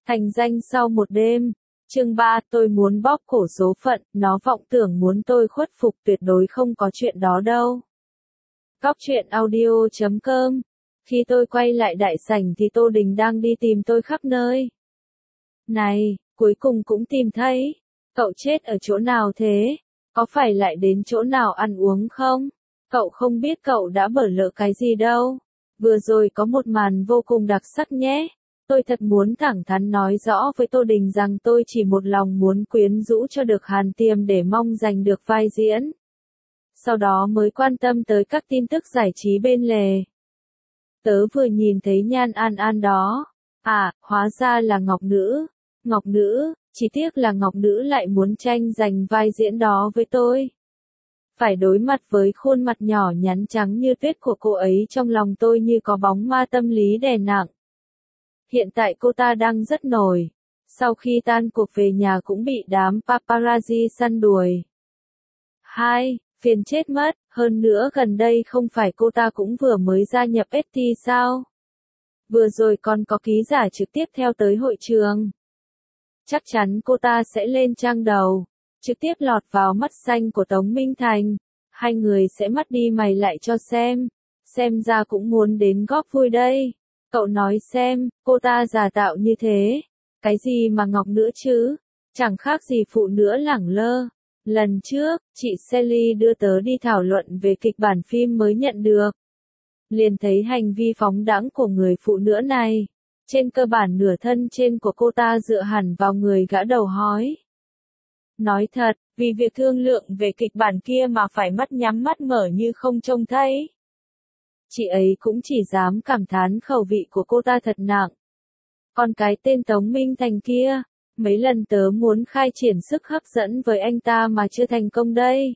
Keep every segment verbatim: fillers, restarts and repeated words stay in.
Thành danh sau một đêm. Chương ba, tôi muốn bóp cổ số phận, nó vọng tưởng muốn tôi khuất phục, tuyệt đối không có chuyện đó đâu. Cóc truyện audio chấm com. Khi tôi quay lại đại sảnh thì Tô Đình đang đi tìm tôi khắp nơi. Này, cuối cùng cũng tìm thấy. Cậu chết ở chỗ nào thế? Có phải lại đến chỗ nào ăn uống không? Cậu không biết cậu đã bỏ lỡ cái gì đâu. Vừa rồi có một màn vô cùng đặc sắc nhé. Tôi thật muốn thẳng thắn nói rõ với Tô Đình rằng tôi chỉ một lòng muốn quyến rũ cho được Hàn Tiềm để mong giành được vai diễn. Sau đó mới quan tâm tới các tin tức giải trí bên lề. Tớ vừa nhìn thấy Nhan An An đó. À, hóa ra là Ngọc Nữ. Ngọc Nữ, chỉ tiếc là Ngọc Nữ lại muốn tranh giành vai diễn đó với tôi. Phải đối mặt với khuôn mặt nhỏ nhắn trắng như tuyết của cô ấy, trong lòng tôi như có bóng ma tâm lý đè nặng. Hiện tại cô ta đang rất nổi. Sau khi tan cuộc về nhà cũng bị đám paparazzi săn đuổi. Hai, phiền chết mất, hơn nữa gần đây không phải cô ta cũng vừa mới gia nhập ét tê sao? Vừa rồi còn có ký giả trực tiếp theo tới hội trường. Chắc chắn cô ta sẽ lên trang đầu, trực tiếp lọt vào mắt xanh của Tống Minh Thành. Hai người sẽ mắt đi mày lại cho xem. Xem ra cũng muốn đến góp vui đây. Cậu nói xem, cô ta giả tạo như thế. Cái gì mà Ngọc Nữ chứ? Chẳng khác gì phụ nữ lẳng lơ. Lần trước, chị Sally đưa tớ đi thảo luận về kịch bản phim mới nhận được. Liền thấy hành vi phóng đãng của người phụ nữ này. Trên cơ bản nửa thân trên của cô ta dựa hẳn vào người gã đầu hói. Nói thật, vì việc thương lượng về kịch bản kia mà phải mắt nhắm mắt mở như không trông thấy. Chị ấy cũng chỉ dám cảm thán khẩu vị của cô ta thật nặng. Còn cái tên Tống Minh Thành kia, mấy lần tớ muốn khai triển sức hấp dẫn với anh ta mà chưa thành công đây.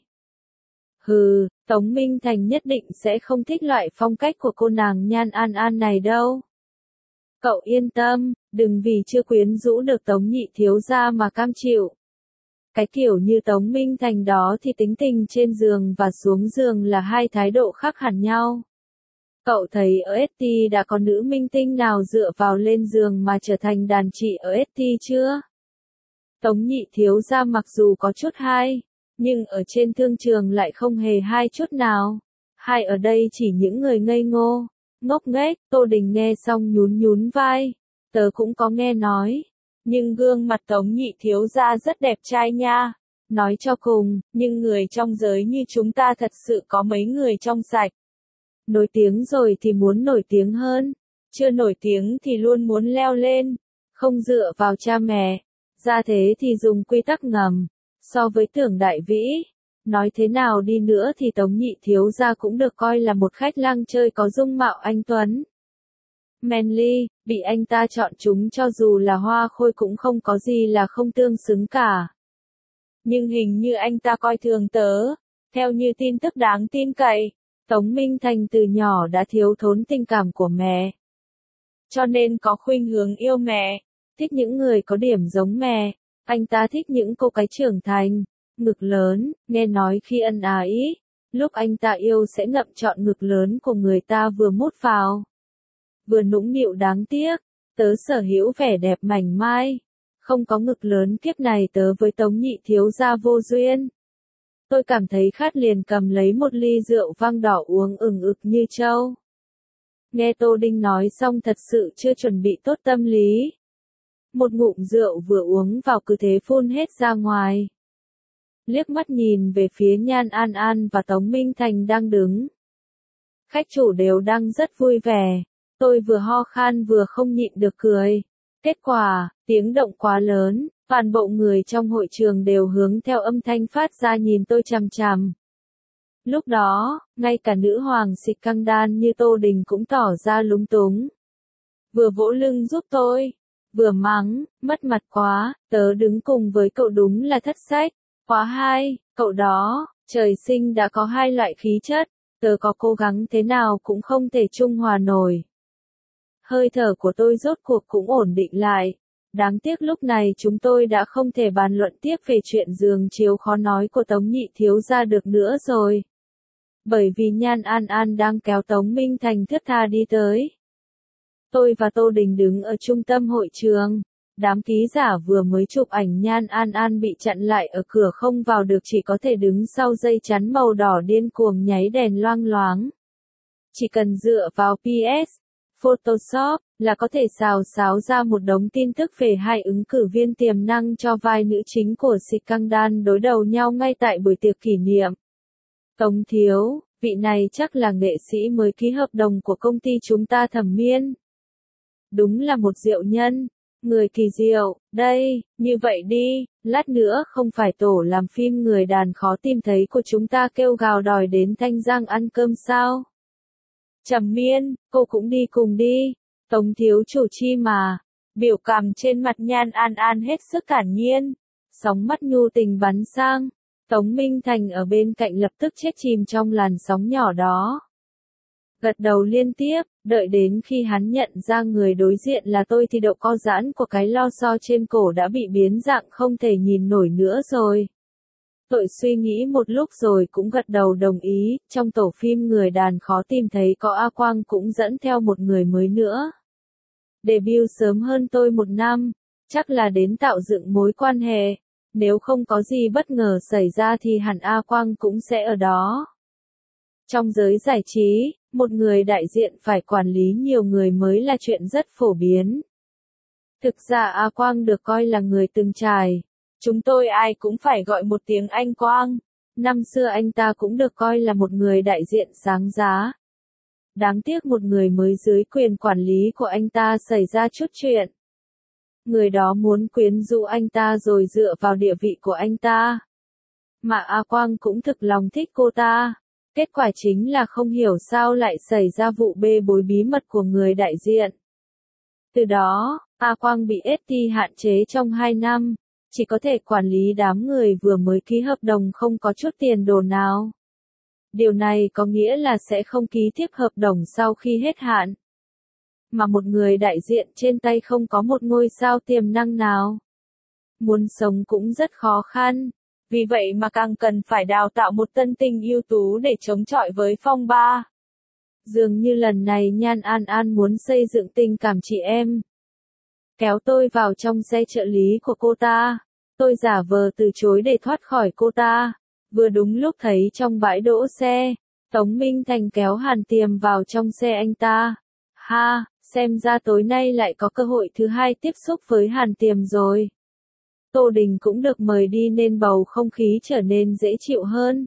Hừ, Tống Minh Thành nhất định sẽ không thích loại phong cách của cô nàng Nhan An An này đâu. Cậu yên tâm, đừng vì chưa quyến rũ được Tống nhị thiếu gia mà cam chịu. Cái kiểu như Tống Minh Thành đó thì tính tình trên giường và xuống giường là hai thái độ khác hẳn nhau. Cậu thấy ở ét tê đã có nữ minh tinh nào dựa vào lên giường mà trở thành đàn chị ở ét tê chưa? Tống nhị thiếu gia mặc dù có chút hay, nhưng ở trên thương trường lại không hề hay chút nào. Hay ở đây chỉ những người ngây ngô, ngốc nghếch. Tô Đình nghe xong nhún nhún vai. Tớ cũng có nghe nói. Nhưng gương mặt Tống nhị thiếu gia rất đẹp trai nha. Nói cho cùng, nhưng người trong giới như chúng ta thật sự có mấy người trong sạch. Nổi tiếng rồi thì muốn nổi tiếng hơn. Chưa nổi tiếng thì luôn muốn leo lên. Không dựa vào cha mẹ. Ra thế thì dùng quy tắc ngầm. So với Tưởng Đại Vĩ, nói thế nào đi nữa thì Tống nhị thiếu gia cũng được coi là một khách lăng chơi có dung mạo anh tuấn. Manly, bị anh ta chọn chúng cho dù là hoa khôi cũng không có gì là không tương xứng cả. Nhưng hình như anh ta coi thường tớ. Theo như tin tức đáng tin cậy, Tống Minh Thành từ nhỏ đã thiếu thốn tình cảm của mẹ. Cho nên có khuynh hướng yêu mẹ, thích những người có điểm giống mẹ. Anh ta thích những cô gái trưởng thành, ngực lớn, nghe nói khi ân ái, lúc anh ta yêu sẽ ngậm trọn ngực lớn của người ta vừa mút vào. Vừa nũng nịu đáng tiếc, tớ sở hữu vẻ đẹp mảnh mai. Không có ngực lớn kiếp này tớ với Tống nhị thiếu gia vô duyên. Tôi cảm thấy khát liền cầm lấy một ly rượu vang đỏ uống ừng ực như trâu. Nghe Tô Đình nói xong thật sự chưa chuẩn bị tốt tâm lý. Một ngụm rượu vừa uống vào cứ thế phun hết ra ngoài. Liếc mắt nhìn về phía Nhan An An và Tống Minh Thành đang đứng. Khách chủ đều đang rất vui vẻ. Tôi vừa ho khan vừa không nhịn được cười. Kết quả, tiếng động quá lớn, toàn bộ người trong hội trường đều hướng theo âm thanh phát ra nhìn tôi chằm chằm. Lúc đó, ngay cả nữ hoàng xịt căng đan như Tô Đình cũng tỏ ra lúng túng. Vừa vỗ lưng giúp tôi, vừa mắng, mất mặt quá, tớ đứng cùng với cậu đúng là thất sách. Quá hay, cậu đó, trời sinh đã có hai loại khí chất, tớ có cố gắng thế nào cũng không thể trung hòa nổi. Hơi thở của tôi rốt cuộc cũng ổn định lại. Đáng tiếc lúc này chúng tôi đã không thể bàn luận tiếp về chuyện giường chiếu khó nói của Tống nhị thiếu gia được nữa rồi. Bởi vì Nhan An An đang kéo Tống Minh Thành thướt tha đi tới. Tôi và Tô Đình đứng ở trung tâm hội trường. Đám ký giả vừa mới chụp ảnh Nhan An An bị chặn lại ở cửa không vào được, chỉ có thể đứng sau dây chắn màu đỏ điên cuồng nháy đèn loang loáng. Chỉ cần dựa vào pê ét, Photoshop, là có thể xào xáo ra một đống tin tức về hai ứng cử viên tiềm năng cho vai nữ chính của Scandal đối đầu nhau ngay tại buổi tiệc kỷ niệm. Tống Thiếu, vị này chắc là nghệ sĩ mới ký hợp đồng của công ty chúng ta Thẩm Miên. Đúng là một diệu nhân, người kỳ diệu, đây, như vậy đi, lát nữa không phải tổ làm phim người đàn khó tìm thấy của chúng ta kêu gào đòi đến Thanh Giang ăn cơm sao? Trầm Miên, cô cũng đi cùng đi. Tống Thiếu chủ chi mà. Biểu cảm trên mặt Nhan An An hết sức thản nhiên. Sóng mắt nhu tình bắn sang. Tống Minh Thành ở bên cạnh lập tức chết chìm trong làn sóng nhỏ đó. Gật đầu liên tiếp, đợi đến khi hắn nhận ra người đối diện là tôi thì độ co giãn của cái lo xo trên cổ đã bị biến dạng không thể nhìn nổi nữa rồi. Tội suy nghĩ một lúc rồi cũng gật đầu đồng ý, trong tổ phim người đàn khó tìm thấy có A Quang cũng dẫn theo một người mới nữa. Debut sớm hơn tôi một năm, chắc là đến tạo dựng mối quan hệ, nếu không có gì bất ngờ xảy ra thì hẳn A Quang cũng sẽ ở đó. Trong giới giải trí, một người đại diện phải quản lý nhiều người mới là chuyện rất phổ biến. Thực ra A Quang được coi là người từng trải. Chúng tôi ai cũng phải gọi một tiếng anh Quang. Năm xưa anh ta cũng được coi là một người đại diện sáng giá. Đáng tiếc một người mới dưới quyền quản lý của anh ta xảy ra chút chuyện. Người đó muốn quyến rũ anh ta rồi dựa vào địa vị của anh ta. Mà A Quang cũng thực lòng thích cô ta. Kết quả chính là không hiểu sao lại xảy ra vụ bê bối bí mật của người đại diện. Từ đó, A Quang bị ét tê hạn chế trong hai năm. Chỉ có thể quản lý đám người vừa mới ký hợp đồng không có chút tiền đồ nào. Điều này có nghĩa là sẽ không ký tiếp hợp đồng sau khi hết hạn. Mà một người đại diện trên tay không có một ngôi sao tiềm năng nào. Muốn sống cũng rất khó khăn. Vì vậy mà càng cần phải đào tạo một tân tinh ưu tú để chống chọi với phong ba. Dường như lần này Nhan An An muốn xây dựng tình cảm chị em. Kéo tôi vào trong xe trợ lý của cô ta. Tôi giả vờ từ chối để thoát khỏi cô ta. Vừa đúng lúc thấy trong bãi đỗ xe, Tống Minh Thành kéo Hàn Tiềm vào trong xe anh ta. Ha, xem ra tối nay lại có cơ hội thứ hai tiếp xúc với Hàn Tiềm rồi. Tô Đình cũng được mời đi nên bầu không khí trở nên dễ chịu hơn.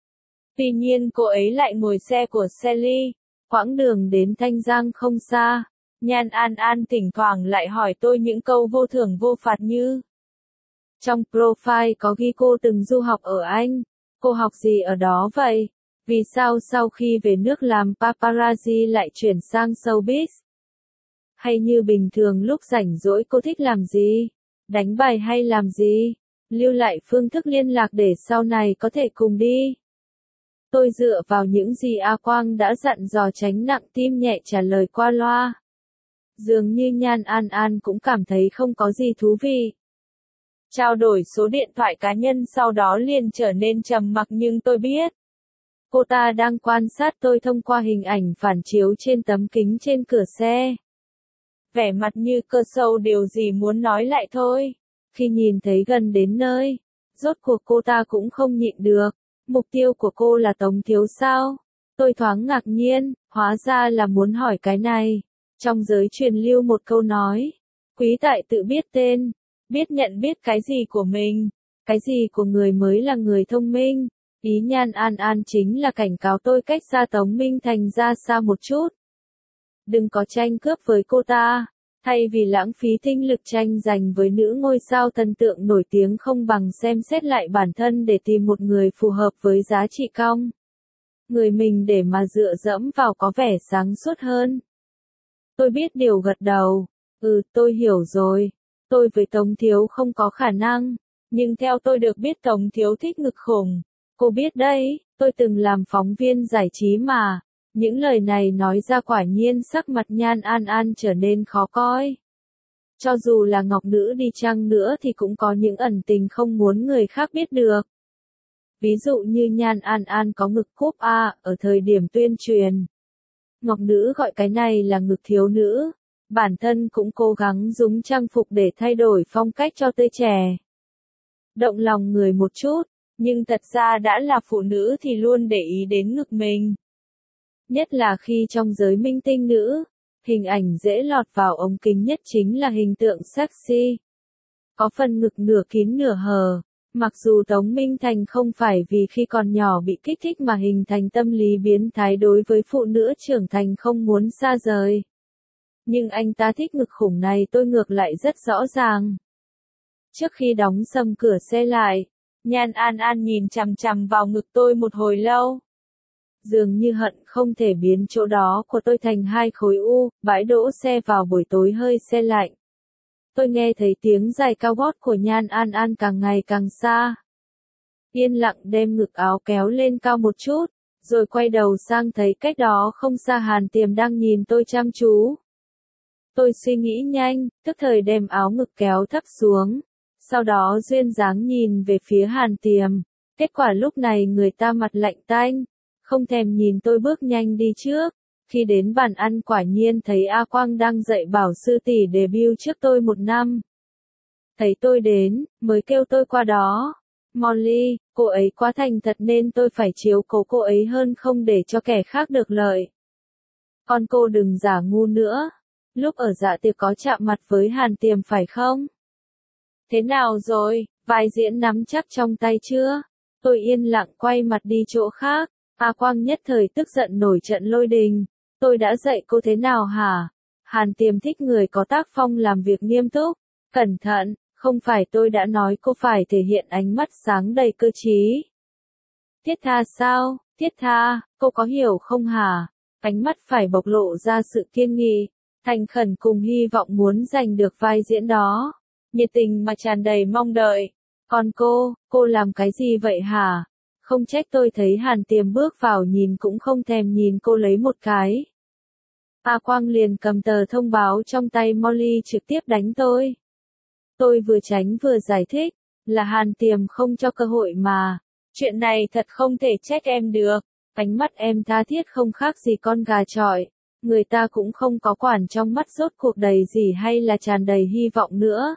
Tuy nhiên cô ấy lại ngồi xe của Sally, quãng đường đến Thanh Giang không xa. Nhan An An thỉnh thoảng lại hỏi tôi những câu vô thưởng vô phạt như: trong profile có ghi cô từng du học ở Anh, cô học gì ở đó vậy? Vì sao sau khi về nước làm paparazzi lại chuyển sang showbiz? Hay như bình thường lúc rảnh rỗi cô thích làm gì? Đánh bài hay làm gì? Lưu lại phương thức liên lạc để sau này có thể cùng đi. Tôi dựa vào những gì A Quang đã dặn dò tránh nặng tim nhẹ trả lời qua loa. Dường như Nhan An An cũng cảm thấy không có gì thú vị. Trao đổi số điện thoại cá nhân sau đó liền trở nên trầm mặc, nhưng tôi biết. Cô ta đang quan sát tôi thông qua hình ảnh phản chiếu trên tấm kính trên cửa xe. Vẻ mặt như cơ sâu điều gì muốn nói lại thôi. Khi nhìn thấy gần đến nơi, rốt cuộc cô ta cũng không nhịn được. Mục tiêu của cô là Tống Thiếu sao? Tôi thoáng ngạc nhiên, hóa ra là muốn hỏi cái này. Trong giới truyền lưu một câu nói, quý tại tự biết tên, biết nhận biết cái gì của mình, cái gì của người mới là người thông minh. Ý Nhan An An chính là cảnh cáo tôi cách xa Tống Minh Thành ra xa một chút. Đừng có tranh cướp với cô ta, thay vì lãng phí tinh lực tranh giành với nữ ngôi sao thần tượng nổi tiếng không bằng xem xét lại bản thân để tìm một người phù hợp với giá trị cong. Người mình để mà dựa dẫm vào có vẻ sáng suốt hơn. Tôi biết điều gật đầu. Ừ, tôi hiểu rồi. Tôi với Tống Thiếu không có khả năng. Nhưng theo tôi được biết Tống Thiếu thích ngực khủng. Cô biết đấy, tôi từng làm phóng viên giải trí mà. Những lời này nói ra quả nhiên sắc mặt Nhan An An trở nên khó coi. Cho dù là ngọc nữ đi chăng nữa thì cũng có những ẩn tình không muốn người khác biết được. Ví dụ như Nhan An An có ngực cúp A ở thời điểm tuyên truyền. Ngọc nữ gọi cái này là ngực thiếu nữ. Bản thân cũng cố gắng dùng trang phục để thay đổi phong cách cho tươi trẻ. Động lòng người một chút, nhưng thật ra đã là phụ nữ thì luôn để ý đến ngực mình. Nhất là khi trong giới minh tinh nữ, hình ảnh dễ lọt vào ống kính nhất chính là hình tượng sexy. Có phần ngực nửa kín nửa hở. Mặc dù Tống Minh Thành không phải vì khi còn nhỏ bị kích thích mà hình thành tâm lý biến thái đối với phụ nữ trưởng thành không muốn xa rời. Nhưng anh ta thích ngực khủng này tôi ngược lại rất rõ ràng. Trước khi đóng sầm cửa xe lại, Nhan An An nhìn chằm chằm vào ngực tôi một hồi lâu. Dường như hận không thể biến chỗ đó của tôi thành hai khối u, bãi đỗ xe vào buổi tối hơi se lạnh. Tôi nghe thấy tiếng giày cao gót của Nhan An An càng ngày càng xa. Yên lặng đem ngực áo kéo lên cao một chút, rồi quay đầu sang thấy cách đó không xa Hàn Tiềm đang nhìn tôi chăm chú. Tôi suy nghĩ nhanh, tức thời đem áo ngực kéo thấp xuống, sau đó duyên dáng nhìn về phía Hàn Tiềm. Kết quả lúc này người ta mặt lạnh tanh, không thèm nhìn tôi bước nhanh đi trước. Khi đến bàn ăn quả nhiên thấy A Quang đang dạy bảo sư tỷ debut trước tôi một năm. Thấy tôi đến, mới kêu tôi qua đó. Molly, cô ấy quá thành thật nên tôi phải chiếu cố cô ấy hơn không để cho kẻ khác được lợi. Con cô đừng giả ngu nữa. Lúc ở dạ tiệc có chạm mặt với Hàn Tiềm phải không? Thế nào rồi, vai diễn nắm chắc trong tay chưa? Tôi yên lặng quay mặt đi chỗ khác. A Quang nhất thời tức giận nổi trận lôi đình. Tôi đã dạy cô thế nào hả? Hàn Tiềm thích người có tác phong làm việc nghiêm túc, cẩn thận, không phải tôi đã nói cô phải thể hiện ánh mắt sáng đầy cơ trí. Thiết tha sao, thiết tha, cô có hiểu không hả? Ánh mắt phải bộc lộ ra sự kiên nghị, thành khẩn cùng hy vọng muốn giành được vai diễn đó. Nhiệt tình mà tràn đầy mong đợi. Còn cô, cô làm cái gì vậy hả? Không trách tôi thấy Hàn Tiềm bước vào nhìn cũng không thèm nhìn cô lấy một cái. A Quang liền cầm tờ thông báo trong tay Molly trực tiếp đánh tôi. Tôi vừa tránh vừa giải thích, là Hàn Tiềm không cho cơ hội mà. Chuyện này thật không thể trách em được. Ánh mắt em tha thiết không khác gì con gà chọi. Người ta cũng không có quản trong mắt rốt cuộc đầy gì hay là tràn đầy hy vọng nữa.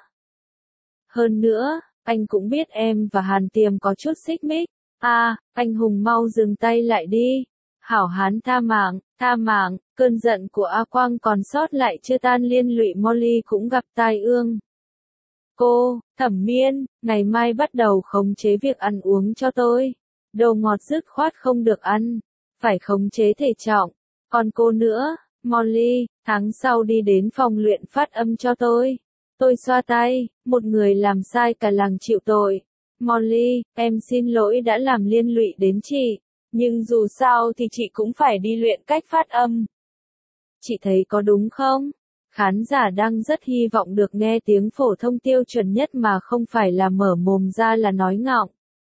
Hơn nữa, anh cũng biết em và Hàn Tiềm có chút xích mích. À, anh hùng mau dừng tay lại đi. Hảo hán tha mạng, tha mạng, cơn giận của A Quang còn sót lại chưa tan liên lụy Molly cũng gặp tai ương. Cô, Thẩm Miên, ngày mai bắt đầu khống chế việc ăn uống cho tôi. Đồ ngọt dứt khoát không được ăn, phải khống chế thể trọng. Còn cô nữa, Molly, tháng sau đi đến phòng luyện phát âm cho tôi. Tôi xoa tay, một người làm sai cả làng chịu tội. Molly, em xin lỗi đã làm liên lụy đến chị. Nhưng dù sao thì chị cũng phải đi luyện cách phát âm. Chị thấy có đúng không? Khán giả đang rất hy vọng được nghe tiếng phổ thông tiêu chuẩn nhất mà không phải là mở mồm ra là nói ngọng.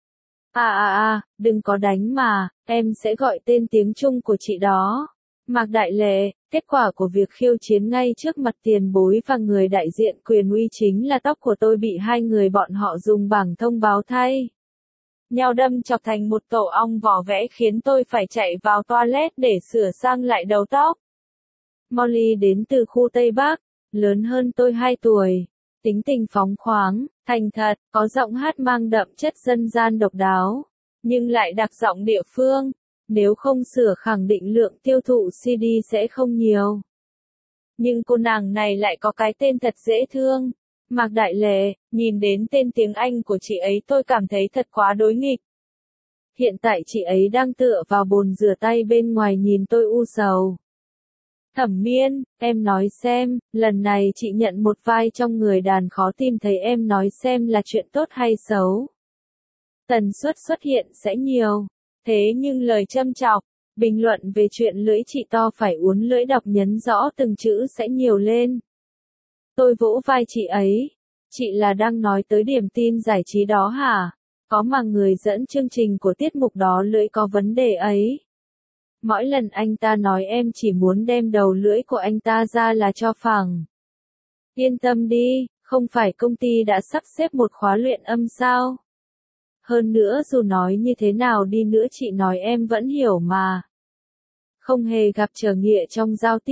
À à à, đừng có đánh mà, em sẽ gọi tên tiếng Trung của chị đó. Mạc Đại Lệ, kết quả của việc khiêu chiến ngay trước mặt tiền bối và người đại diện quyền uy chính là tóc của tôi bị hai người bọn họ dùng bảng thông báo thay. Nhau đâm chọc thành một tổ ong vỏ vẽ khiến tôi phải chạy vào toilet để sửa sang lại đầu tóc. Molly đến từ khu Tây Bắc, lớn hơn tôi hai tuổi, tính tình phóng khoáng, thành thật, có giọng hát mang đậm chất dân gian độc đáo, nhưng lại đặc giọng địa phương, nếu không sửa khẳng định lượng tiêu thụ xê đê sẽ không nhiều. Nhưng cô nàng này lại có cái tên thật dễ thương. Mạc Đại Lệ, nhìn đến tên tiếng Anh của chị ấy tôi cảm thấy thật quá đối nghịch. Hiện tại chị ấy đang tựa vào bồn rửa tay bên ngoài nhìn tôi u sầu. Thẩm Miên, em nói xem, lần này chị nhận một vai trong người đàn khó tìm thấy em nói xem là chuyện tốt hay xấu. Tần suất xuất hiện sẽ nhiều, thế nhưng lời châm chọc, bình luận về chuyện lưỡi chị to phải uốn lưỡi đọc nhấn rõ từng chữ sẽ nhiều lên. Tôi vỗ vai chị ấy. Chị là đang nói tới điểm tin giải trí đó hả? Có mà người dẫn chương trình của tiết mục đó lưỡi có vấn đề ấy. Mỗi lần anh ta nói em chỉ muốn đem đầu lưỡi của anh ta ra là cho phẳng. Yên tâm đi, không phải công ty đã sắp xếp một khóa luyện âm sao? Hơn nữa dù nói như thế nào đi nữa chị nói em vẫn hiểu mà. Không hề gặp trở ngại trong giao tiếp,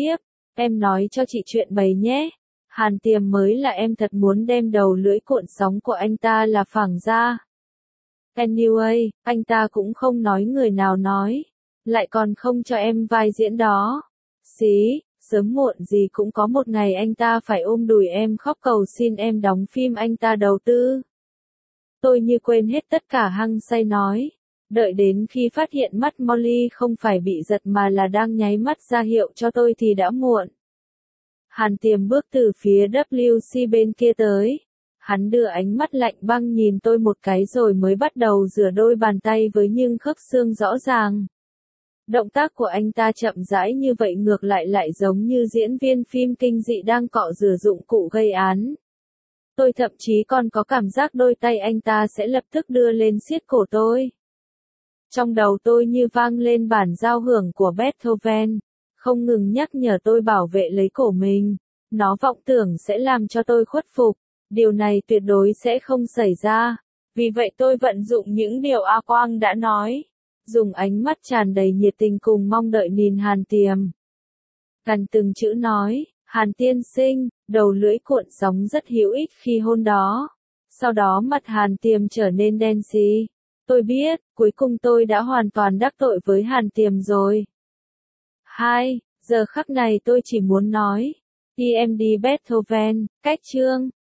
Em nói cho chị chuyện bày nhé. Hàn Tiềm mới là em thật muốn đem đầu lưỡi cuộn sóng của anh ta là phẳng ra. Anyway, anh ta cũng không nói người nào nói. Lại còn không cho em vai diễn đó. Xí, sớm muộn gì cũng có một ngày anh ta phải ôm đùi em khóc cầu xin em đóng phim anh ta đầu tư. Tôi như quên hết tất cả hăng say nói. Đợi đến khi phát hiện mắt Molly không phải bị giật mà là đang nháy mắt ra hiệu cho tôi thì đã muộn. Hàn Tiềm bước từ phía W C bên kia tới. Hắn đưa ánh mắt lạnh băng nhìn tôi một cái rồi mới bắt đầu rửa đôi bàn tay với những khớp xương rõ ràng. Động tác của anh ta chậm rãi như vậy ngược lại lại giống như diễn viên phim kinh dị đang cọ rửa dụng cụ gây án. Tôi thậm chí còn có cảm giác đôi tay anh ta sẽ lập tức đưa lên siết cổ tôi. Trong đầu tôi như vang lên bản giao hưởng của Beethoven, không ngừng nhắc nhở tôi bảo vệ lấy cổ mình. Nó vọng tưởng sẽ làm cho tôi khuất phục. Điều này tuyệt đối sẽ không xảy ra. Vì vậy tôi vận dụng những điều A Quang đã nói. Dùng ánh mắt tràn đầy nhiệt tình cùng mong đợi nhìn Hàn Tiềm. Gần từng chữ nói, Hàn tiên sinh, đầu lưỡi cuộn sóng rất hữu ích khi hôn đó. Sau đó mặt Hàn Tiềm trở nên đen xì. Tôi biết, cuối cùng tôi đã hoàn toàn đắc tội với Hàn Tiềm rồi. Hai, giờ khắc này tôi chỉ muốn nói. E M D Beethoven, cách chương.